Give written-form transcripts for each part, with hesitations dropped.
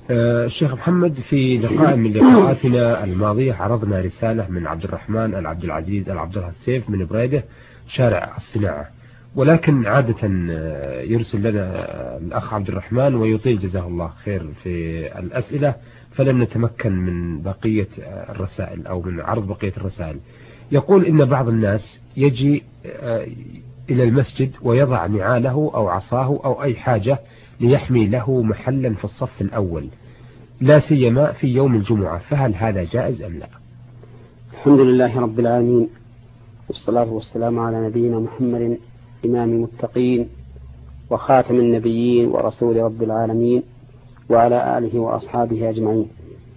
الشيخ محمد، في لقاء من لقاءاتنا الماضية عرضنا رسالة من عبد الرحمن العبد العزيز العبد الله السيف من بريدة شارع الصناعة، ولكن عادة يرسل لنا الأخ عبد الرحمن ويطيل جزاه الله خير في الأسئلة، فلم نتمكن من بقية الرسائل أو من عرض بقية الرسائل. يقول إن بعض الناس يجي إلى المسجد ويضع نعاله أو عصاه أو أي حاجة ليحمي له محلا في الصف الأول، لا سيما في يوم الجمعة، فهل هذا جائز أم لا؟ الحمد لله رب العالمين، والصلاة والسلام على نبينا محمد إمام المتقين وخاتم النبيين ورسول رب العالمين وعلى آله وأصحابه أجمعين.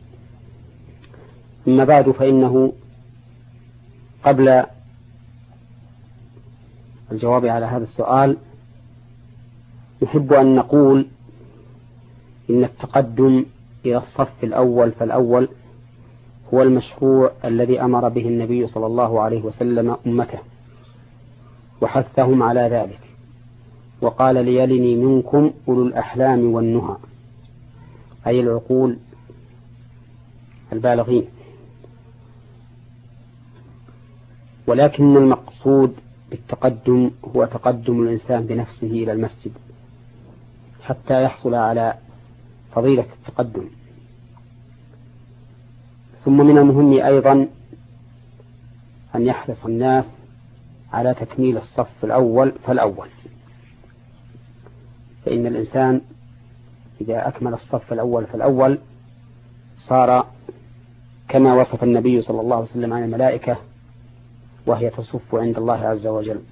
أما بعد، فإنه قبل الجواب على هذا السؤال نحب أن نقول إن التقدم إلى الصف الأول فالأول هو المشروع الذي أمر به النبي صلى الله عليه وسلم أمته وحثهم على ذلك، وقال: ليلني منكم أولو الأحلام والنهى، أي العقول البالغين. ولكن المقصود بالتقدم هو تقدم الإنسان بنفسه إلى المسجد حتى يحصل على فضيلة التقدم. ثم من المهم أيضا أن يحرص الناس على تكميل الصف الأول فالأول، فإن الإنسان إذا أكمل الصف الأول فالأول صار كما وصف النبي صلى الله عليه وسلم عن الملائكة وهي تصف عند الله عز وجل.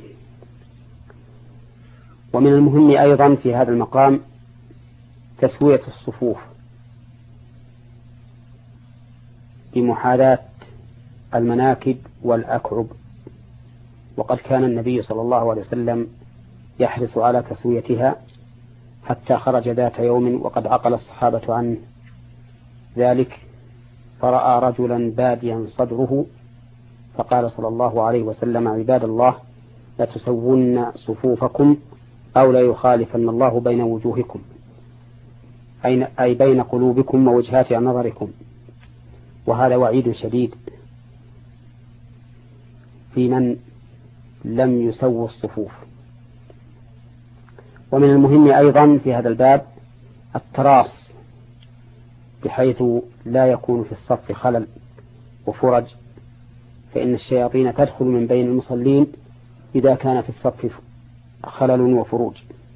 ومن المهم أيضا في هذا المقام تسوية الصفوف بمحاذاة المناكب والأكعب، وقد كان النبي صلى الله عليه وسلم يحرص على تسويتها حتى خرج ذات يوم وقد عقل الصحابة عنه ذلك، فرأى رجلا باديا صدره فقال صلى الله عليه وسلم: عباد الله، لتسون صفوفكم أو لا يخالفن الله بين وجوهكم، أي بين قلوبكم ووجهات نظركم. وهذا وعيد شديد في من لم يسووا الصفوف. ومن المهم أيضا في هذا الباب التراص، بحيث لا يكون في الصف خلل وفرج، فإن الشياطين تدخل من بين المصلين إذا كان في الصف خلل وفروج.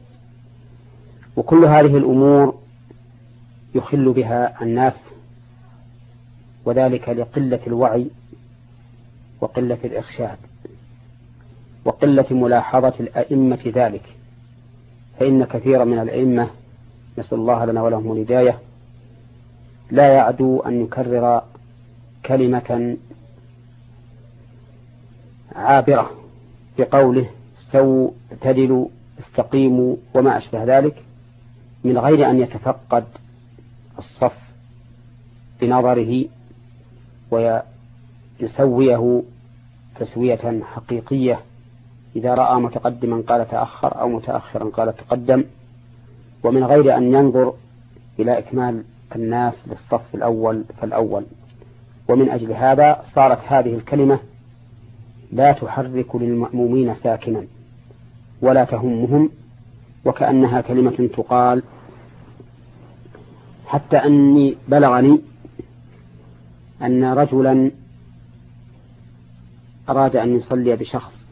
وكل هذه الأمور يخل بها الناس، وذلك لقلة الوعي وقلة الإرشاد وقلة ملاحظة الأئمة ذلك، فإن كثيرا من الأئمة نسأل الله لنا ولهم الهداية لا يعدو أن يكرر كلمة عابرة بقوله: استووا اعتدلوا استقيموا وما أشبه ذلك، من غير أن يتفقد الصف بنظره ويسويه تسوية حقيقية. إذا رأى متقدما قال تأخر أو متأخرا قال تقدم، ومن غير أن ينظر إلى إكمال الناس للصف الأول فالأول. ومن أجل هذا صارت هذه الكلمة لا تحرك للمأمومين ساكنا ولا تهمهم، وكأنها كلمة تقال، حتى أني بلغني أن رجلا أراد أن يصلي بشخص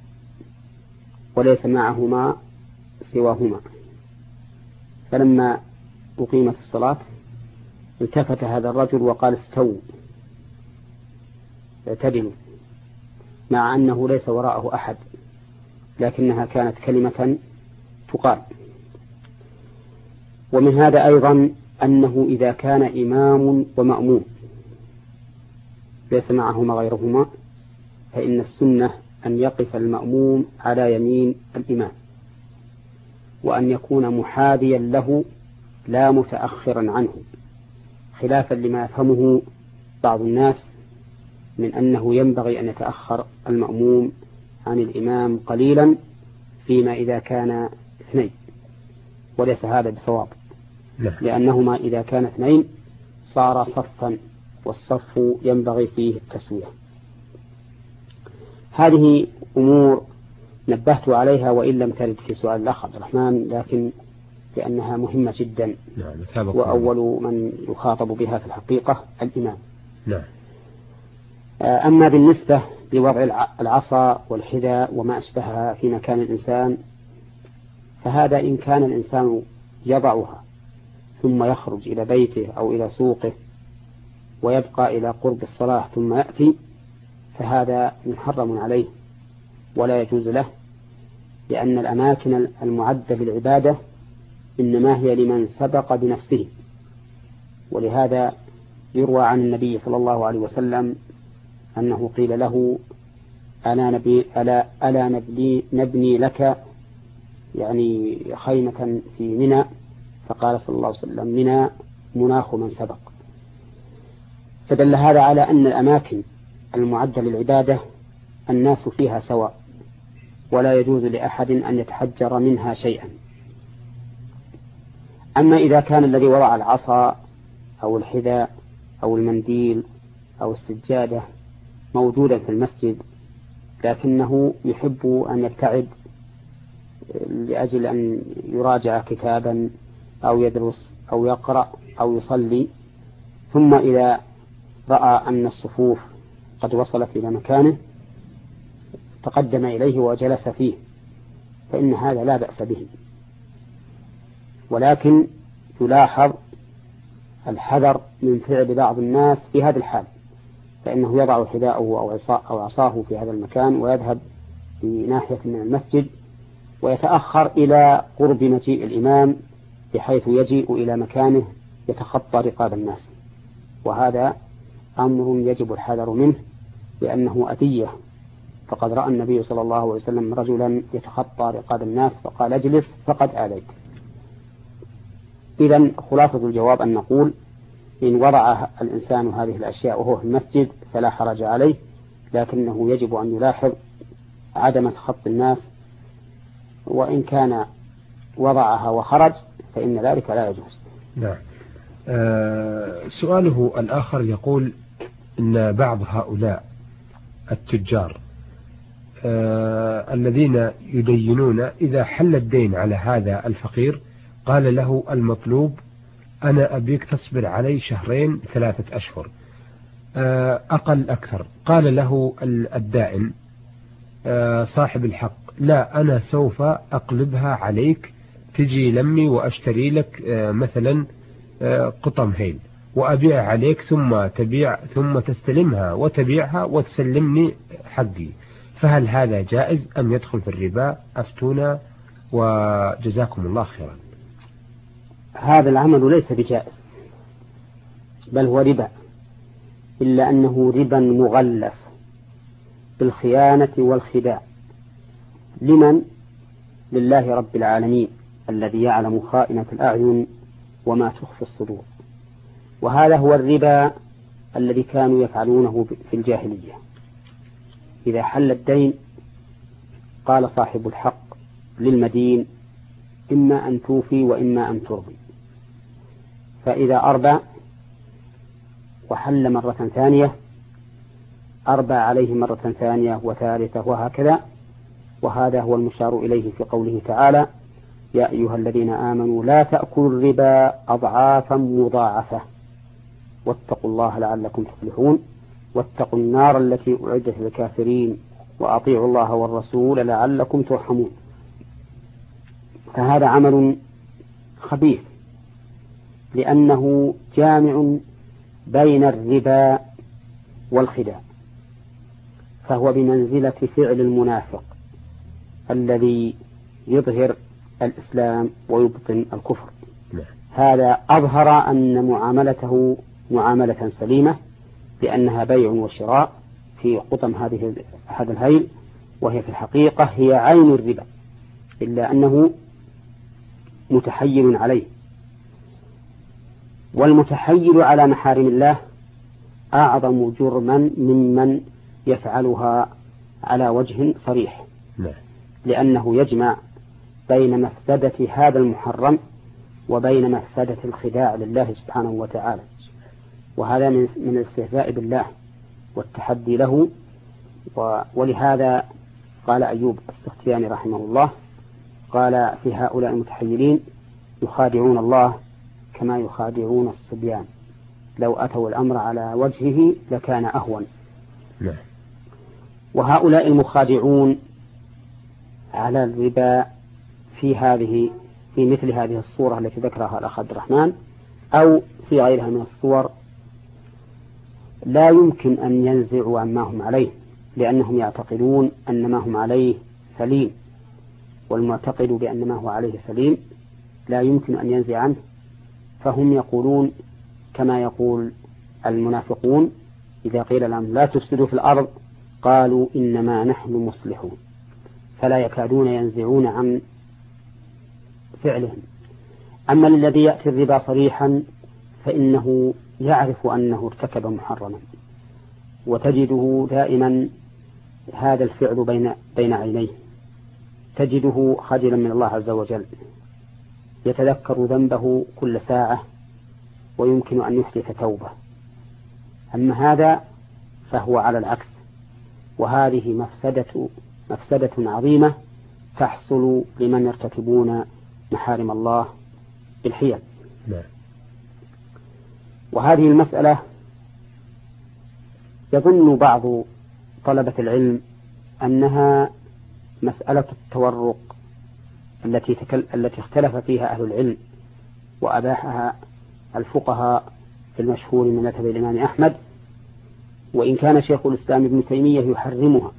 وليس معهما سواهما، فلما أقيمت الصلاة التفت هذا الرجل وقال: استووا اعتدلوا، مع أنه ليس وراءه أحد، لكنها كانت كلمة تقال. ومن هذا أيضا أنه إذا كان إمام ومأموم ليس معهما غيرهما، فإن السنة أن يقف المأموم على يمين الإمام، وأن يكون محاذيا له لا متأخرا عنه، خلافا لما يفهمه بعض الناس من أنه ينبغي أن يتأخر المأموم عن الإمام قليلا فيما إذا كان اثنين، وليس هذا بصواب. لأنهما إذا كان اثنين صار صفا، والصف ينبغي فيه التسوية. هذه أمور نبهت عليها وإن لم ترد في سؤال الأخ عبد الرحمن، لكن لأنها مهمة جدا. وأول من يخاطب بها في الحقيقة الإمام. أما بالنسبة لوضع العصا والحذاء وما أشبهها في مكان الإنسان، فهذا إن كان الإنسان يضعها ثم يخرج إلى بيته أو إلى سوقه ويبقى إلى قرب الصلاة ثم يأتي، فهذا محرم عليه ولا يجوز له، لأن الأماكن المعدة للعبادة إنما هي لمن سبق بنفسه. ولهذا يروى عن النبي صلى الله عليه وسلم أنه قيل له ألا نبني لك يعني خيمة في منى، فقال صلى الله عليه وسلم منى مناخ من سبق. فدل هذا على أن الأماكن المعدة للعبادة الناس فيها سواء، ولا يجوز لأحد أن يتحجر منها شيئا. أما إذا كان الذي وضع العصا أو الحذاء أو المنديل أو السجادة موجودا في المسجد، لكنه يحب أن يبتعد لأجل أن يراجع كتابا أو يدرس أو يقرأ أو يصلي، ثم إذا رأى أن الصفوف قد وصلت إلى مكانه تقدم إليه وجلس فيه، فإن هذا لا بأس به. ولكن يلاحظ الحذر من فعل بعض الناس في هذا الحال، فإنه يضع حذاءه أو عصاه في هذا المكان ويذهب في ناحية من المسجد ويتأخر إلى قرب مجيء الإمام بحيث يجيء إلى مكانه يتخطى رقاب الناس، وهذا أمر يجب الحذر منه لأنه أذية. فقد رأى النبي صلى الله عليه وسلم رجلا يتخطى رقاب الناس فقال اجلس فقد آذيت. إذن خلاصة الجواب أن نقول إن وضع الإنسان هذه الأشياء وهو في المسجد فلا حرج عليه، لكنه يجب أن يلاحظ عدم تخطي الناس، وإن كان وضعها وخرج فإن ذلك لا يجوز. نعم. سؤاله الآخر يقول إن بعض هؤلاء التجار الذين يدينون إذا حل الدين على هذا الفقير قال له المطلوب أنا أبيك تصبر علي 2-3 أشهر أقل أكثر. قال له الدائن صاحب الحق لا أنا سوف أقلبها عليك، تجي لمي وأشتري لك مثلا قطم هيل وأبيع عليك ثم تستلمها وتبيعها وتسلمني حقي، فهل هذا جائز أم يدخل في الربا؟ أفتونا وجزاكم الله خيرا. هذا العمل ليس بجائز بل هو ربا، إلا أنه ربا مغلف بالخيانة والخداع. لمن؟ لله رب العالمين الذي يعلم خائنة الأعين وما تخفي الصدور. وهذا هو الربا الذي كانوا يفعلونه في الجاهلية. إذا حل الدين قال صاحب الحق للمدين إما أن توفي وإما أن ترضي، فإذا أربى وحل مرة ثانية أربى عليه مرة ثانية وثالثة وهكذا. وهذا هو المشار إليه في قوله تعالى يا أيها الذين آمنوا لا تأكلوا الربا أضعافا مضاعفة واتقوا الله لعلكم تفلحون واتقوا النار التي أعدت للكافرين وأطيعوا الله والرسول لعلكم ترحمون. فهذا عمل خبيث لأنه جامع بين الربا والخداع، فهو بمنزلة فعل المنافق الذي يظهر الإسلام ويبطن الكفر. هذا أظهر أن معاملته معاملة سليمة لأنها بيع وشراء في قطم هذا الهيل، وهي في الحقيقة هي عين الربا، إلا أنه متحيل عليه. والمتحيل على محارم الله أعظم جرما ممن يفعلها على وجه صريح، لأنه يجمع بين مفسدة هذا المحرم وبين مفسدة الخداع لله سبحانه وتعالى، وهذا من الاستهزاء بالله والتحدي له. ولهذا قال أيوب السختياني رحمه الله قال في هؤلاء المتحيلين: يخادعون الله كما يخادعون الصبيان، لو أتوا الأمر على وجهه لكان أهون. وهؤلاء المخادعون على الربا في مثل هذه الصورة التي ذكرها الأخ عبد الرحمن أو في غيرها من الصور لا يمكن أن ينزعوا عما هم عليه، لأنهم يعتقدون أن ما هم عليه سليم، والمعتقد بأن ما هو عليه سليم لا يمكن أن ينزع عنه. فهم يقولون كما يقول المنافقون إذا قيل لهم لا تفسدوا في الأرض قالوا إنما نحن مصلحون، فلا يكادون ينزعون عن فعلهم. أما الذي يأتي الربا صريحا فإنه يعرف أنه ارتكب محرما، وتجده دائما هذا الفعل بين عينيه، تجده خجلا من الله عز وجل، يتذكر ذنبه كل ساعة ويمكن أن يحدث توبة. أما هذا فهو على العكس، وهذه مفسدة عظيمة تحصل لمن يرتكبون محارم الله بالحيل. وهذه المسألة يظن بعض طلبة العلم أنها مسألة التورق التي اختلف فيها أهل العلم وأباحها الفقهاء في المشهور من مذهب الإمام أحمد، وإن كان شيخ الإسلام ابن تيمية يحرمها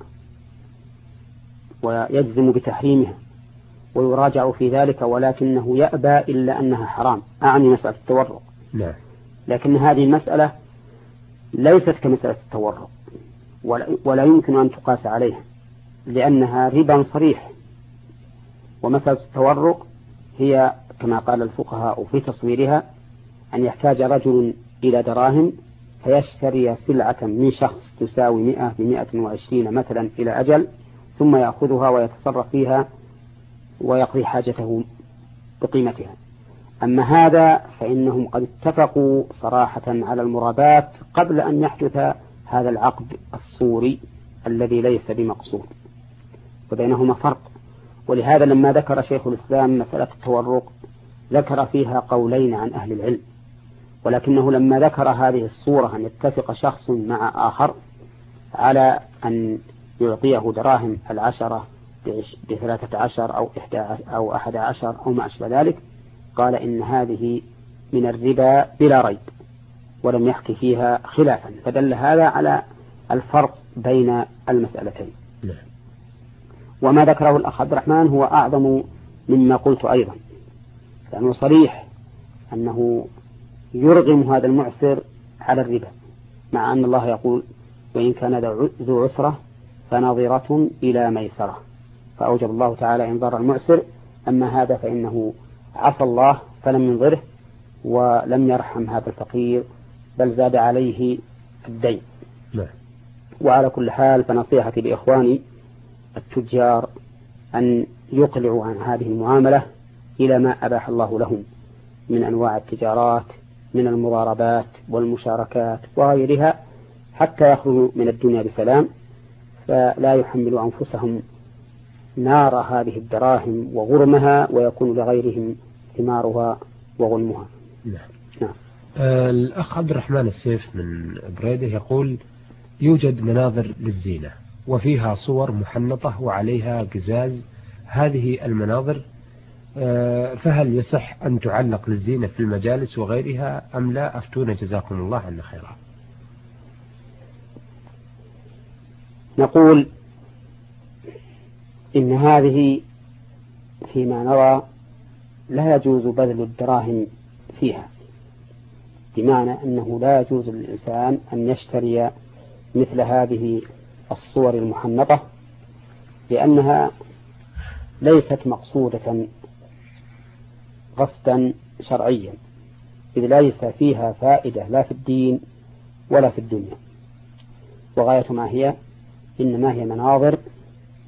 ويجزم بتحريمها ويراجع في ذلك، ولكنه يأبى إلا أنها حرام، أعني مسألة التورق. لكن هذه المسألة ليست كمسألة التورق ولا يمكن أن تقاس عليها، لأنها ربا صريح. ومسألة التورق هي كما قال الفقهاء في تصويرها أن يحتاج رجل إلى دراهم فيشتري سلعة من شخص تساوي 100 ب120 مثلا إلى أجل، ثم يأخذها ويتصرف فيها ويقضي حاجته بقيمتها. أما هذا فإنهم قد اتفقوا صراحة على المرابات قبل أن يحدث هذا العقد الصوري الذي ليس بمقصود، وبينهما فرق. ولهذا لما ذكر شيخ الإسلام مسألة التورق ذكر فيها قولين عن أهل العلم، ولكنه لما ذكر هذه الصورة أن يتفق شخص مع آخر على أن يعطيه دراهم 10 ب13 أو 11 أو ما أشبه ذلك، قال إن هذه من الربا بلا ريب، ولم يحكي فيها خلافا، فدل هذا على الفرق بين المسألتين. وما ذكره الأخ عبد الرحمن هو أعظم مما قلت أيضا، لأنه صريح أنه يرغم هذا المعسر على الربا، مع أن الله يقول وإن كان ذو عسرة فنظرة إلى ميسرة، فأوجب الله تعالى إنذار المعسر. أما هذا فإنه عصى الله فلم ينظره ولم يرحم هذا الفقير، بل زاد عليه الدين. وعلى كل حال فنصيحتي لإخواني التجار أن يقلعوا عن هذه المعاملة إلى ما أباح الله لهم من أنواع التجارات من المضاربات والمشاركات وغيرها، حتى يخرجوا من الدنيا بسلام، فلا يحملوا أنفسهم نار هذه الدراهم وغرمها، ويكون لغيرهم ثمارها وغنمها. نعم. الأخ عبد الرحمن السيف من بريدة يقول يوجد مناظر للزينة وفيها صور محنطة وعليها قزاز، هذه المناظر فهل يصح أن تعلق للزينة في المجالس وغيرها أم لا؟ أفتونا جزاكم الله عنا خيرا. نقول إن هذه فيما نرى لا يجوز بذل الدراهم فيها، بمعنى أنه لا يجوز للإنسان أن يشتري مثل هذه الصور المحنطة، لأنها ليست مقصودة قصدا شرعيا، إذ ليس فيها فائدة لا في الدين ولا في الدنيا، وغاية ما هي إنما هي مناظر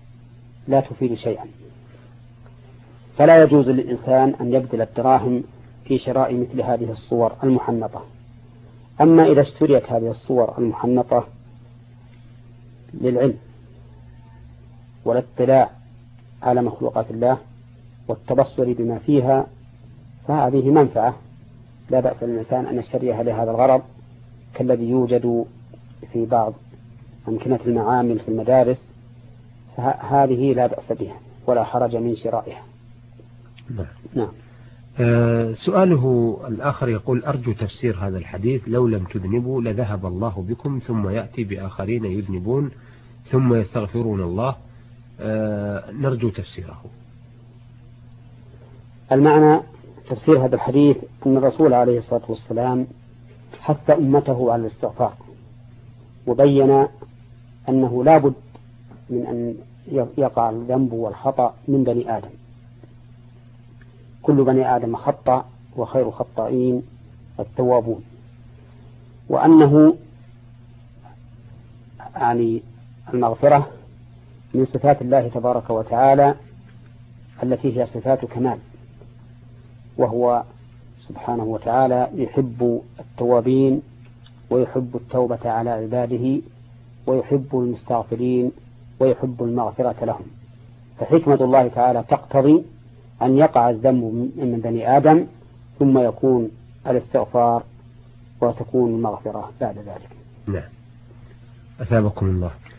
لا تفيد شيئا. فلا يجوز للإنسان أن يبذل الدراهم في شراء مثل هذه الصور المحنطة. أما إذا اشتريت هذه الصور المحنطة للعلم والاطلاع على مخلوقات الله والتبصر بما فيها فهذه منفعة لا بأس للإنسان أن يشتريها لهذا الغرض، كالذي يوجد في بعض أمكنة المعامل في المدارس، فهذه لا بأس بها ولا حرج من شرائها. نعم. سؤاله الآخر يقول: أرجو تفسير هذا الحديث: لو لم تذنبوا لذهب الله بكم ثم يأتي بآخرين يذنبون ثم يستغفرون الله. نرجو تفسيره. المعنى تفسير هذا الحديث أن الرسول عليه الصلاة والسلام حث أمته على الاستغفار، وبين أنه لا بد من أن يقع الذنب والخطأ من بني آدم، كل بني آدم خطأ وخير الخطائين التوابون، وأنه يعني المغفرة من صفات الله تبارك وتعالى التي هي صفات كمال، وهو سبحانه وتعالى يحب التوابين ويحب التوبة على عباده ويحب المستغفرين ويحب المغفرة لهم. فحكمة الله تعالى تقتضي أن يقع الذنب من بني آدم ثم يكون الاستغفار وتكون المغفرة بعد ذلك. نعم. أثابكم الله.